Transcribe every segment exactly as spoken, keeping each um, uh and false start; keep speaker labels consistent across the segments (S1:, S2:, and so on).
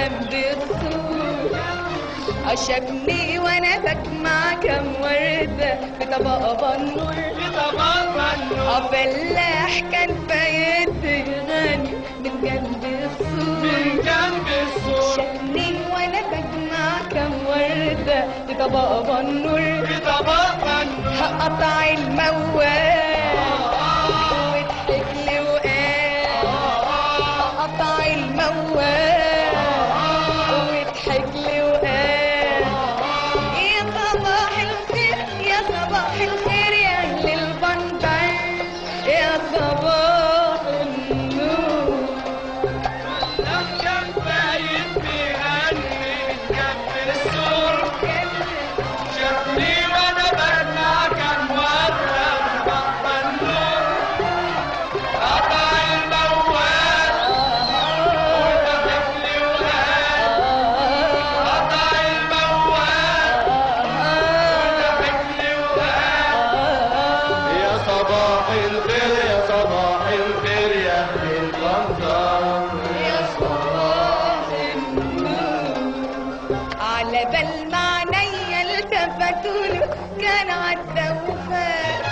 S1: جنب السور، شافني وانا بجمع كام وردة في طبق بنور،
S2: في طبق بنور.
S1: فلاح كان فايت يغني من جنب السور،
S2: من جنب السور.
S1: شافني وانا بجمع كام وردة في طبق بنور،
S2: في طبق بنور.
S1: قطع الموال وضحك لي وقال، قطع الموال وضحك لي وقال، يا صباح الخير يا صباح الخير يا اهل البندر، يا صباح النور.
S2: كان فايت بيغني من جنب السور، شافني وانا بجمع كام وردة في طبق بنور، قطع الموال وضحك لي وقال، قطع الموال وضحك لي وقال، يا صباح الخير يا صباح الخير يا اهل البندر،
S1: يا صباح النور. على بال ما عينيا التفتوا له كان عدى وفات،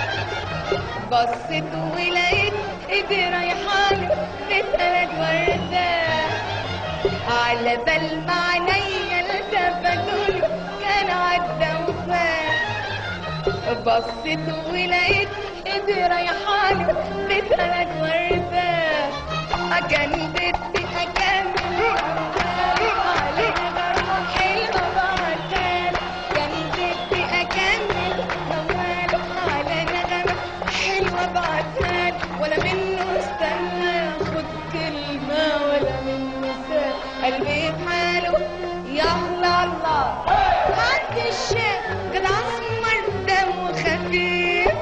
S1: بصيت ولقيت ايدي رايحاله بثلاث وردات. على بال ما عينيا التفتوا له كان عدى وفات، بصيت ولقيت ايدي رايحاله بثلاث وردات. كان بدي اكمل عليه غرة حلوة بعدال، كان بدي اكمل موال على نغمة حلوة بعدال، ولا منه استنى ياخد كلمة ولا منه ساب قلبي بحاله. يا الله الله عد الشيخ قد اسمر دمه خفيف،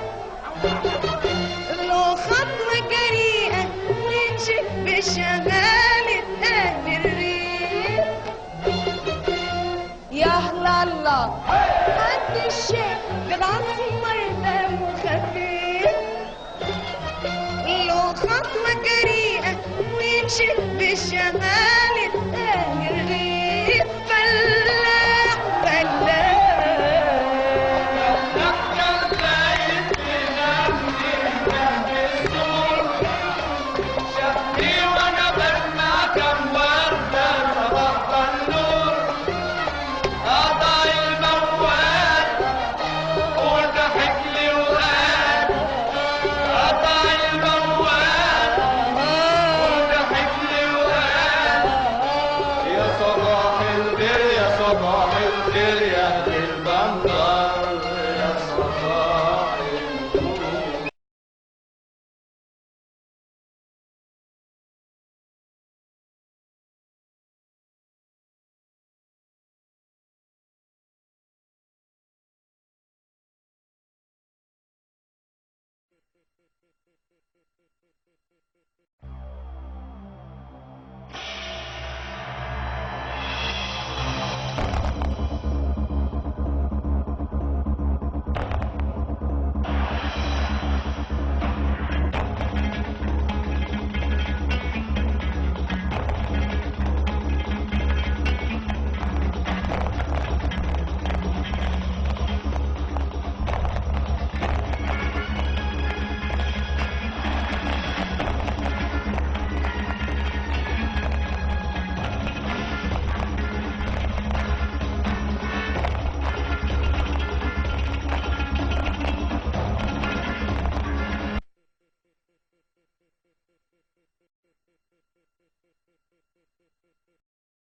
S1: له خطوة جريئة ويمشي بشغالة أهل الريف. يا الله الله عد الشيخ قد اسمر دمه خفيف، له خطوة جريئة ويمشي بشغالة أهل الريف. فلاح فلاح
S2: شافني وانا بجمع كام وردة في طبق بنور، قطع الموال وضحك لي وقال، قطع الموال وضحك لي وقال، يا صباح الخير يا صباح الخير يا اهل البندر، يا صباح النور.